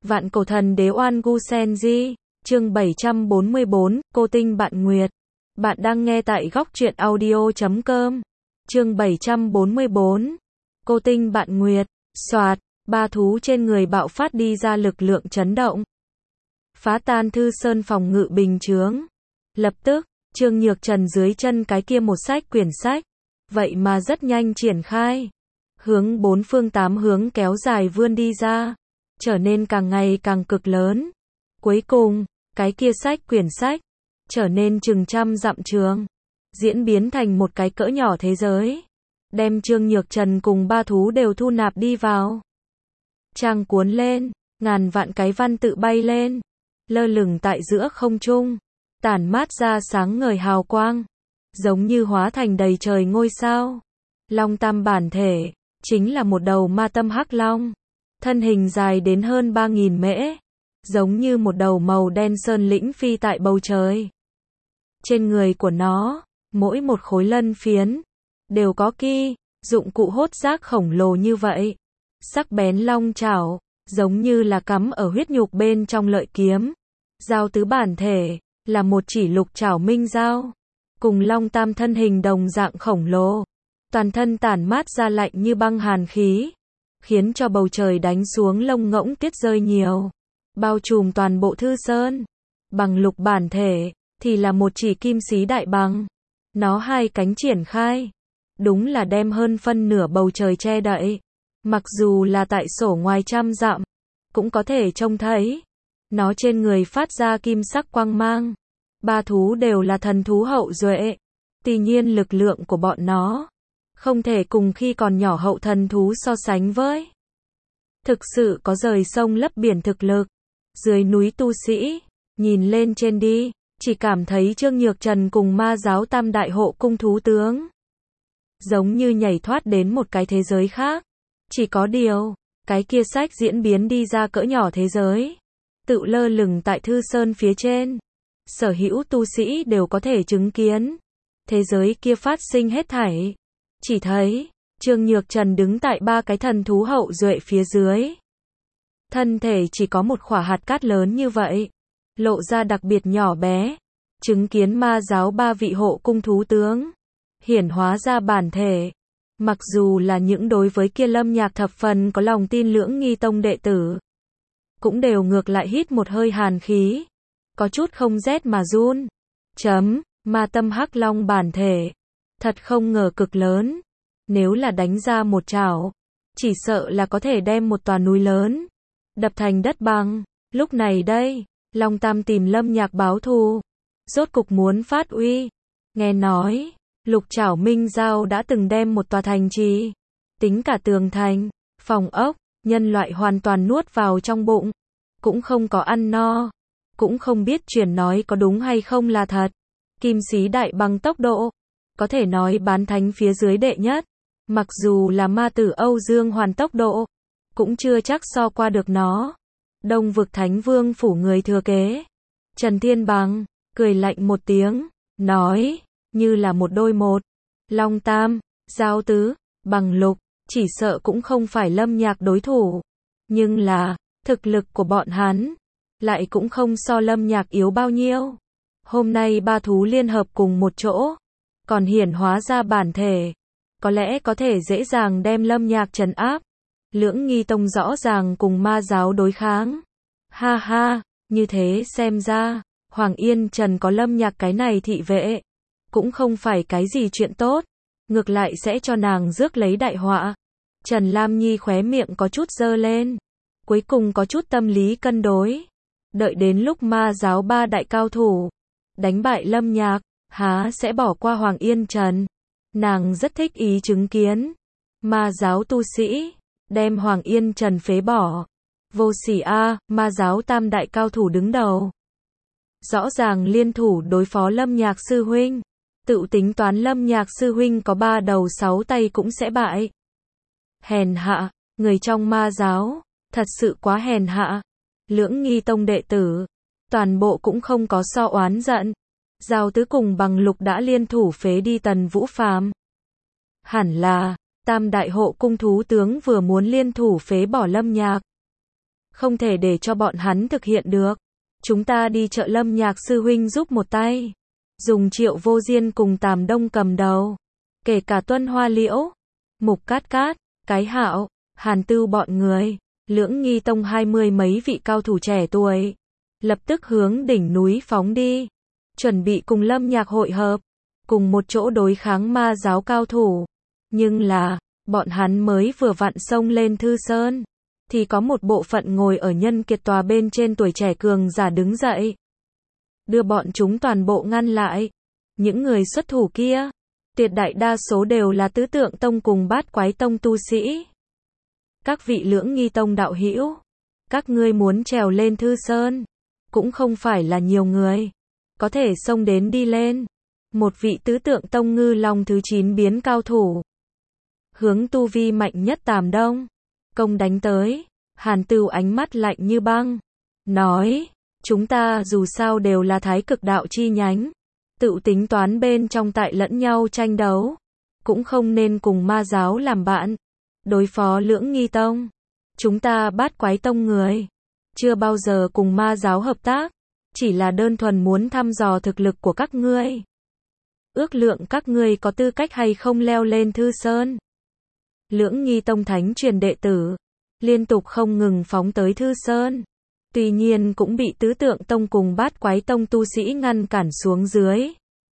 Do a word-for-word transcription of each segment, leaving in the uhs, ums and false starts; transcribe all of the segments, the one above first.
Vạn cổ thần đế Oan Gu Sen Di, chương bảy trăm bốn mươi bốn, cô tinh bạn Nguyệt. Bạn đang nghe tại góc truyện audio chấm com. Chương bảy trăm bốn mươi bốn, cô tinh bạn Nguyệt. Soạt, ba thú trên người bạo phát đi ra lực lượng chấn động. Phá tan thư sơn phòng ngự bình chướng. Lập tức, Trương Nhược Trần dưới chân cái kia một sách quyển sách. Vậy mà rất nhanh triển khai. Hướng bốn phương tám hướng kéo dài vươn đi ra. Trở nên càng ngày càng cực lớn. Cuối cùng, cái kia sách quyển sách, trở nên chừng trăm dặm trường. Diễn biến thành một cái cỡ nhỏ thế giới. Đem Trương Nhược Trần cùng ba thú đều thu nạp đi vào. Trang cuốn lên, ngàn vạn cái văn tự bay lên. Lơ lửng tại giữa không trung. Tản mát ra sáng ngời hào quang. Giống như hóa thành đầy trời ngôi sao. Long tam bản thể, chính là một đầu ma tâm hắc long. Thân hình dài đến hơn ba nghìn mễ. Giống như một đầu màu đen sơn lĩnh phi tại bầu trời. Trên người của nó, mỗi một khối lân phiến, đều có ki, dụng cụ hốt rác khổng lồ như vậy. Sắc bén long chảo, giống như là cắm ở huyết nhục bên trong lợi kiếm. Dao tứ bản thể, là một chỉ lục chảo minh dao. Cùng long tam thân hình đồng dạng khổng lồ. Toàn thân tản mát ra lạnh như băng hàn khí. Khiến cho bầu trời đánh xuống lông ngỗng tuyết rơi nhiều. Bao trùm toàn bộ thư sơn. Bằng lục bản thể, thì là một chỉ kim xí đại bằng. Nó hai cánh triển khai. Đúng là đem hơn phân nửa bầu trời che đậy. Mặc dù là tại sổ ngoài trăm dặm, cũng có thể trông thấy. Nó trên người phát ra kim sắc quang mang. Ba thú đều là thần thú hậu duệ. Tuy nhiên lực lượng của bọn nó không thể cùng khi còn nhỏ hậu thần thú so sánh với. Thực sự có rời sông lấp biển thực lực. Dưới núi tu sĩ, nhìn lên trên đi, chỉ cảm thấy Trương Nhược Trần cùng ma giáo tam đại hộ cung thú tướng. Giống như nhảy thoát đến một cái thế giới khác. Chỉ có điều, cái kia sách diễn biến đi ra cỡ nhỏ thế giới. Tự lơ lửng tại thư sơn phía trên. Sở hữu tu sĩ đều có thể chứng kiến. Thế giới kia phát sinh hết thảy. Chỉ thấy, Trương Nhược Trần đứng tại ba cái thần thú hậu duệ phía dưới. Thân thể chỉ có một khỏa hạt cát lớn như vậy. Lộ ra đặc biệt nhỏ bé. Chứng kiến ma giáo ba vị hộ cung thú tướng. Hiển hóa ra bản thể. Mặc dù là những đối với kia Lâm Nhạc thập phần có lòng tin Lưỡng Nghi Tông đệ tử. Cũng đều ngược lại hít một hơi hàn khí. Có chút không rét mà run. Chấm, ma tâm hắc long bản thể. Thật không ngờ cực lớn. Nếu là đánh ra một chảo, chỉ sợ là có thể đem một tòa núi lớn đập thành đất bằng. Lúc này đây, Long Tam tìm Lâm Nhạc báo thù. Rốt cục muốn phát uy. Nghe nói, lục chảo minh giao đã từng đem một tòa thành trì, tính cả tường thành, phòng ốc, nhân loại hoàn toàn nuốt vào trong bụng. Cũng không có ăn no. Cũng không biết truyền nói có đúng hay không là thật. Kim xí đại bằng tốc độ, có thể nói bán thánh phía dưới đệ nhất. Mặc dù là ma tử Âu Dương Hoàn tốc độ, cũng chưa chắc so qua được nó. Đông vực Thánh Vương phủ người thừa kế. Trần Thiên Bằng, cười lạnh một tiếng, nói, như là một đôi một. Long Tam, Giao Tứ, Bằng Lục, chỉ sợ cũng không phải Lâm Nhạc đối thủ. Nhưng là, thực lực của bọn hắn, lại cũng không so Lâm Nhạc yếu bao nhiêu. Hôm nay ba thú liên hợp cùng một chỗ, còn hiển hóa ra bản thể. Có lẽ có thể dễ dàng đem Lâm Nhạc trấn áp. Lưỡng Nghi Tông rõ ràng cùng ma giáo đối kháng. Ha ha, như thế xem ra, Hoàng Yên Trần có Lâm Nhạc cái này thị vệ. Cũng không phải cái gì chuyện tốt. Ngược lại sẽ cho nàng rước lấy đại họa. Trần Lam Nhi khóe miệng có chút dơ lên. Cuối cùng có chút tâm lý cân đối. Đợi đến lúc ma giáo ba đại cao thủ đánh bại Lâm Nhạc, há sẽ bỏ qua Hoàng Yên Trần. Nàng rất thích ý chứng kiến ma giáo tu sĩ đem Hoàng Yên Trần phế bỏ. Vô sỉ a, ma giáo tam đại cao thủ đứng đầu. Rõ ràng liên thủ đối phó Lâm Nhạc sư huynh. Tự tính toán Lâm Nhạc sư huynh có ba đầu sáu tay cũng sẽ bại. Hèn hạ, người trong ma giáo, thật sự quá hèn hạ. Lưỡng Nghi Tông đệ tử, toàn bộ cũng không có so oán giận. Giao Tứ cùng Bằng Lục đã liên thủ phế đi Tần Vũ Phàm. Hẳn là, tam đại hộ cung thú tướng vừa muốn liên thủ phế bỏ Lâm Nhạc. không thể để cho bọn hắn thực hiện được. Chúng ta đi chợ Lâm Nhạc sư huynh giúp một tay. Dùng Triệu Vô Diên cùng Tàm Đông cầm đầu. Kể cả Tuân Hoa Liễu, Mục Cát Cát, Cái Hạo, Hàn Tưu bọn người, Lưỡng Nghi Tông hai mươi mấy vị cao thủ trẻ tuổi. Lập tức hướng đỉnh núi phóng đi. Chuẩn bị cùng Lâm Nhạc hội hợp. Cùng một chỗ đối kháng ma giáo cao thủ. Nhưng là, bọn hắn mới vừa vặn xông lên Thư Sơn. Thì có một bộ phận ngồi ở Nhân Kiệt tòa bên trên tuổi trẻ cường giả đứng dậy. Đưa bọn chúng toàn bộ ngăn lại. Những người xuất thủ kia, tuyệt đại đa số đều là Tứ Tượng Tông cùng Bát Quái Tông tu sĩ. Các vị Lưỡng Nghi Tông đạo hữu, các ngươi muốn trèo lên Thư Sơn, cũng không phải là nhiều người có thể xông đến đi lên. Một vị Tứ Tượng Tông Ngư Long thứ chín biến cao thủ, hướng tu vi mạnh nhất Tàm Đông công đánh tới. Hàn Tưu ánh mắt lạnh như băng, nói, chúng ta dù sao đều là Thái Cực đạo chi nhánh, tự tính toán bên trong tại lẫn nhau tranh đấu, cũng không nên cùng ma giáo làm bạn. Đối phó Lưỡng Nghi Tông, chúng ta Bát Quái Tông người chưa bao giờ cùng ma giáo hợp tác, chỉ là đơn thuần muốn thăm dò thực lực của các ngươi. Ước lượng các ngươi có tư cách hay không leo lên Thư Sơn. Lưỡng Nghi Tông thánh truyền đệ tử liên tục không ngừng phóng tới Thư Sơn. Tuy nhiên cũng bị Tứ Tượng Tông cùng Bát Quái Tông tu sĩ ngăn cản xuống dưới.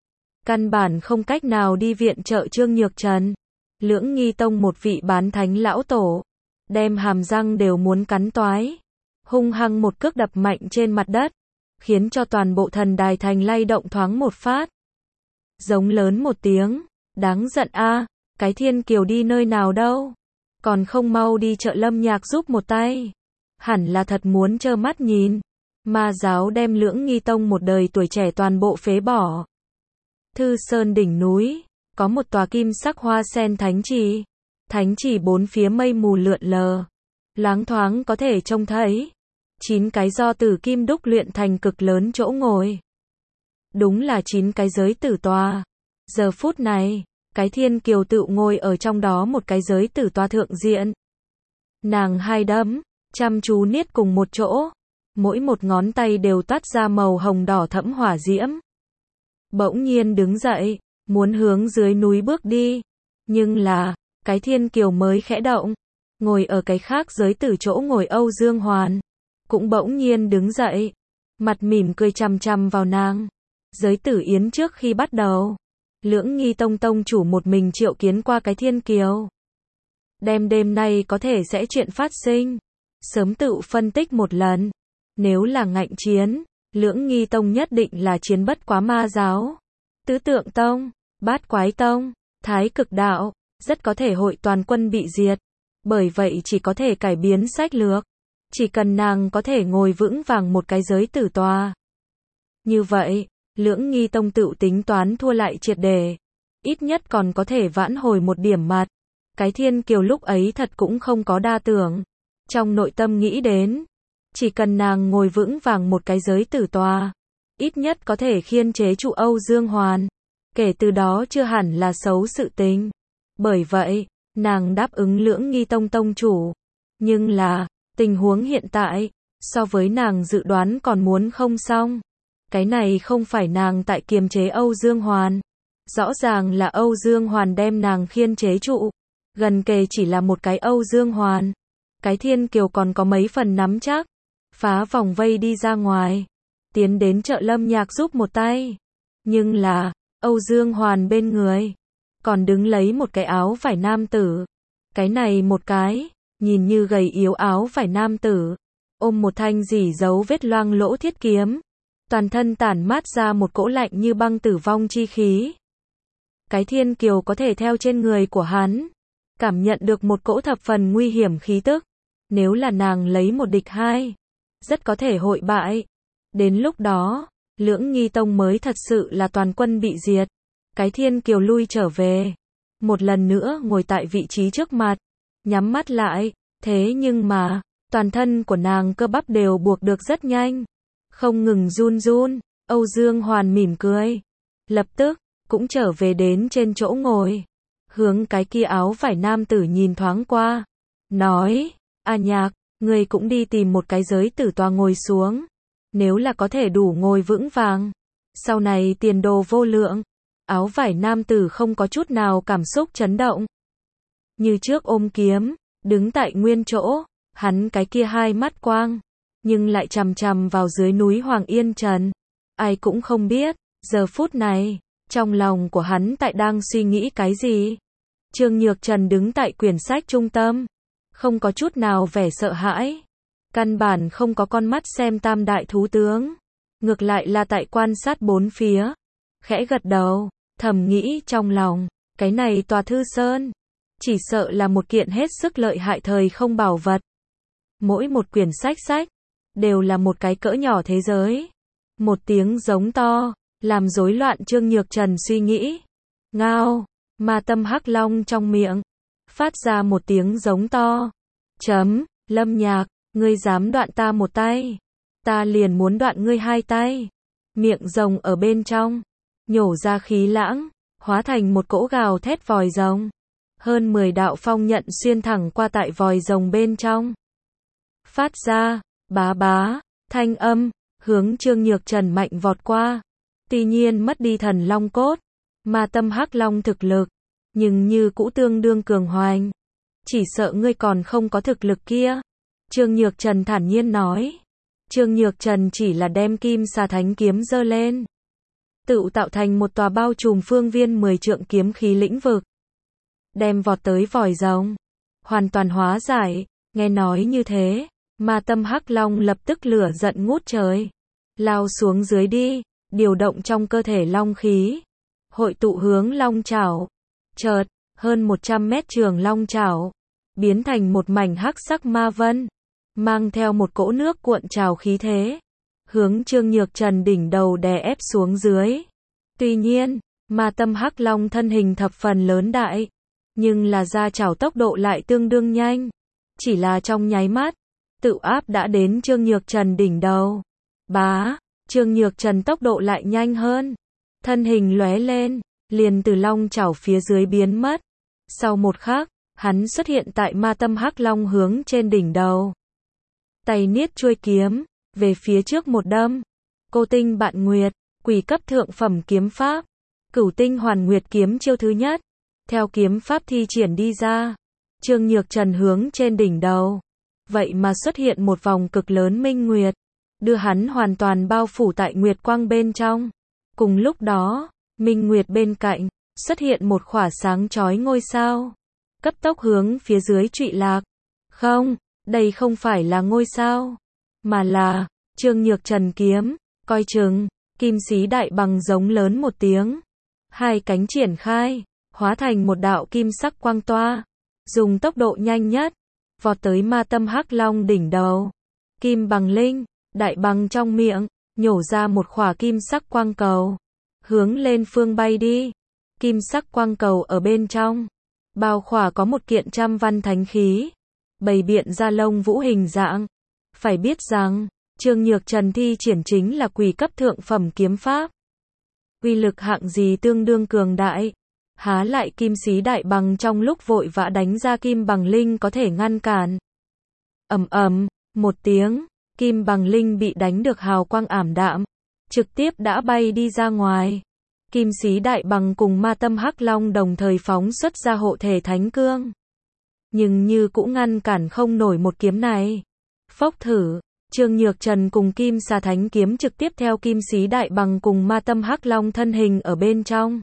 Căn bản không cách nào đi viện trợ Trương Nhược Trần. Lưỡng Nghi Tông một vị bán thánh lão tổ, đem hàm răng đều muốn cắn toái. Hung hăng một cước đập mạnh trên mặt đất, khiến cho toàn bộ thần đài thành lay động thoáng một phát. Giống lớn một tiếng, đáng giận a, cái Thiên Kiều đi nơi nào đâu? Còn không mau đi chợ Lâm Nhạc giúp một tay. Hẳn là thật muốn trơ mắt nhìn ma giáo đem Lưỡng Nghi Tông một đời tuổi trẻ toàn bộ phế bỏ. Thư Sơn đỉnh núi, có một tòa kim sắc hoa sen thánh trì. Thánh trì bốn phía mây mù lượn lờ, loáng thoáng có thể trông thấy chín cái do tử kim đúc luyện thành cực lớn chỗ ngồi. Đúng là chín cái giới tử tòa. Giờ phút này, cái Thiên Kiều tự ngồi ở trong đó một cái giới tử tòa thượng diện. Nàng hai đấm chăm chú niết cùng một chỗ, mỗi một ngón tay đều toát ra màu hồng đỏ thẫm hỏa diễm. Bỗng nhiên đứng dậy, muốn hướng dưới núi bước đi. Nhưng là, cái Thiên Kiều mới khẽ động, ngồi ở cái khác giới tử chỗ ngồi Âu Dương Hoàn, cũng bỗng nhiên đứng dậy, mặt mỉm cười chằm chằm vào nàng. Giới tử yến trước khi bắt đầu, Lưỡng Nghi Tông tông chủ một mình triệu kiến qua cái Thiên Kiều. Đêm đêm nay có thể sẽ chuyện phát sinh, sớm tự phân tích một lần. Nếu là ngạnh chiến, Lưỡng Nghi Tông nhất định là chiến bất quá ma giáo. Tứ Tượng Tông, Bát Quái Tông, Thái Cực đạo, rất có thể hội toàn quân bị diệt. Bởi vậy chỉ có thể cải biến sách lược. Chỉ cần nàng có thể ngồi vững vàng một cái giới tử tòa. Như vậy, Lưỡng Nghi Tông tự tính toán thua lại triệt để. Ít nhất còn có thể vãn hồi một điểm mặt. Cái Thiên Kiều lúc ấy thật cũng không có đa tưởng. Trong nội tâm nghĩ đến, chỉ cần nàng ngồi vững vàng một cái giới tử tòa, ít nhất có thể khiên chế trụ Âu Dương Hoàn. Kể từ đó chưa hẳn là xấu sự tình. Bởi vậy, nàng đáp ứng Lưỡng Nghi Tông tông chủ. Nhưng là, tình huống hiện tại, so với nàng dự đoán còn muốn không xong. Cái này không phải nàng tại kiềm chế Âu Dương Hoàn. Rõ ràng là Âu Dương Hoàn đem nàng khiên chế trụ. Gần kề chỉ là một cái Âu Dương Hoàn. Cái Thiên Kiều còn có mấy phần nắm chắc. Phá vòng vây đi ra ngoài. Tiến đến chợ Lâm Nhạc giúp một tay. Nhưng là, Âu Dương Hoàn bên người còn đứng lấy một cái áo vải nam tử. Cái này một cái, nhìn như gầy yếu áo vải nam tử, ôm một thanh rỉ dấu vết loang lỗ thiết kiếm. Toàn thân tản mát ra một cỗ lạnh như băng tử vong chi khí. Cái Thiên Kiều có thể theo trên người của hắn cảm nhận được một cỗ thập phần nguy hiểm khí tức. Nếu là nàng lấy một địch hai, rất có thể hội bại. Đến lúc đó, Lưỡng Nghi Tông mới thật sự là toàn quân bị diệt. Cái Thiên Kiều lui trở về, một lần nữa ngồi tại vị trí trước mặt, nhắm mắt lại. Thế nhưng mà, toàn thân của nàng cơ bắp đều buộc được rất nhanh, không ngừng run run. Âu Dương Hoàn mỉm cười, lập tức cũng trở về đến trên chỗ ngồi, hướng cái kia áo vải nam tử nhìn thoáng qua, nói: "A Nhạc, ngươi cũng đi tìm một cái giới tử tòa ngồi xuống. Nếu là có thể đủ ngồi vững vàng, sau này tiền đồ vô lượng. Áo vải nam tử không có chút nào cảm xúc chấn động. Như trước ôm kiếm, đứng tại nguyên chỗ, hắn cái kia hai mắt quang, nhưng lại chằm chằm vào dưới núi Hoàng Yên Trần. Ai cũng không biết, giờ phút này, trong lòng của hắn tại đang suy nghĩ cái gì. Trương Nhược Trần đứng tại quyển sách trung tâm, không có chút nào vẻ sợ hãi. Căn bản không có con mắt xem tam đại thú tướng. Ngược lại là tại quan sát bốn phía. Khẽ gật đầu, thầm nghĩ trong lòng, cái này tòa thư sơn, chỉ sợ là một kiện hết sức lợi hại thời không bảo vật. Mỗi một quyển sách sách, đều là một cái cỡ nhỏ thế giới. Một tiếng giống to, làm rối loạn Trương Nhược Trần suy nghĩ. Ngao, ma tâm hắc long trong miệng, phát ra một tiếng giống to. Chấm, Lâm Nhạc, ngươi dám đoạn ta một tay, ta liền muốn đoạn ngươi hai tay. Miệng rồng ở bên trong, nhổ ra khí lãng, hóa thành một cỗ gào thét vòi rồng. Hơn mười đạo phong nhận xuyên thẳng qua tại vòi rồng bên trong. Phát ra, bá bá, thanh âm, hướng Trương Nhược Trần mạnh vọt qua. Tuy nhiên mất đi thần long cốt, ma tâm hắc long thực lực, nhưng như cũ tương đương cường hoành. Chỉ sợ ngươi còn không có thực lực kia. Trương Nhược Trần thản nhiên nói. Trương Nhược Trần chỉ là đem kim xà thánh kiếm giơ lên, tự tạo thành một tòa bao trùm phương viên mười trượng kiếm khí lĩnh vực. Đem vọt tới vòi rồng, hoàn toàn hóa giải. Nghe nói như thế, ma tâm hắc long lập tức lửa giận ngút trời, lao xuống dưới đi, điều động trong cơ thể long khí, hội tụ hướng long chảo. Chợt, hơn một trăm mét trường long chảo, biến thành một mảnh hắc sắc ma vân, mang theo một cỗ nước cuộn trào khí thế, hướng Trương Nhược Trần đỉnh đầu đè ép xuống dưới. Tuy nhiên, ma tâm hắc long thân hình thập phần lớn đại, nhưng là ra chảo tốc độ lại tương đương nhanh. Chỉ là trong nháy mắt, tự áp đã đến Trương Nhược Trần đỉnh đầu. Bá, Trương Nhược Trần tốc độ lại nhanh hơn. Thân hình lóe lên, liền từ long chảo phía dưới biến mất. Sau một khắc, hắn xuất hiện tại ma tâm hắc long hướng trên đỉnh đầu. Tay niết chuôi kiếm, về phía trước một đâm. Cô tinh bạn nguyệt, quỷ cấp thượng phẩm kiếm pháp. Cửu tinh hoàn nguyệt kiếm chiêu thứ nhất. Theo kiếm pháp thi triển đi ra, Trương Nhược Trần hướng trên đỉnh đầu. Vậy mà xuất hiện một vòng cực lớn minh nguyệt, đưa hắn hoàn toàn bao phủ tại nguyệt quang bên trong. Cùng lúc đó, minh nguyệt bên cạnh, xuất hiện một khỏa sáng chói ngôi sao, cấp tốc hướng phía dưới trụy lạc. Không, đây không phải là ngôi sao, mà là Trương Nhược Trần kiếm. Coi chừng, kim xí đại bằng giống lớn một tiếng, hai cánh triển khai, hóa thành một đạo kim sắc quang toa, dùng tốc độ nhanh nhất, vọt tới ma tâm hắc long đỉnh đầu. Kim bằng linh, đại bằng trong miệng, nhổ ra một khỏa kim sắc quang cầu, hướng lên phương bay đi. Kim sắc quang cầu ở bên trong, bao khỏa có một kiện trăm văn thánh khí, bày biện ra lông vũ hình dạng. Phải biết rằng, Trương Nhược Trần thi triển chính là quỷ cấp thượng phẩm kiếm pháp. Uy lực hạng gì tương đương cường đại. Há lại kim xí đại bằng trong lúc vội vã đánh ra kim bằng linh có thể ngăn cản. Ầm ầm, một tiếng, kim bằng linh bị đánh được hào quang ảm đạm, trực tiếp đã bay đi ra ngoài. Kim xí đại bằng cùng ma tâm hắc long đồng thời phóng xuất ra hộ thể thánh cương, nhưng như cũng ngăn cản không nổi một kiếm này. Phốc thử, Trương Nhược Trần cùng kim xà thánh kiếm trực tiếp theo kim xí đại bằng cùng ma tâm hắc long thân hình ở bên trong,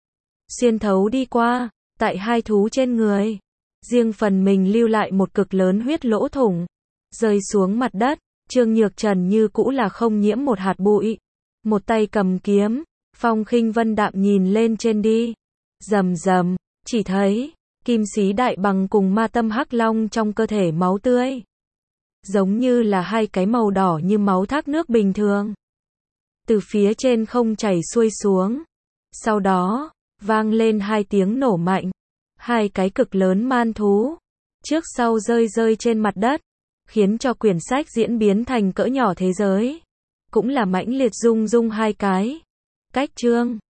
xuyên thấu đi qua, tại hai thú trên người, riêng phần mình lưu lại một cực lớn huyết lỗ thủng, rơi xuống mặt đất. Trương Nhược Trần như cũ là không nhiễm một hạt bụi, một tay cầm kiếm, phong khinh vân đạm nhìn lên trên đi. Rầm rầm, chỉ thấy kim xí đại bằng cùng ma tâm hắc long trong cơ thể máu tươi, giống như là hai cái màu đỏ như máu thác nước bình thường, từ phía trên không chảy xuôi xuống. Sau đó, vang lên hai tiếng nổ mạnh, hai cái cực lớn man thú, trước sau rơi rơi trên mặt đất, khiến cho quyển sách diễn biến thành cỡ nhỏ thế giới, cũng là mãnh liệt rung rung hai cái. Cách chương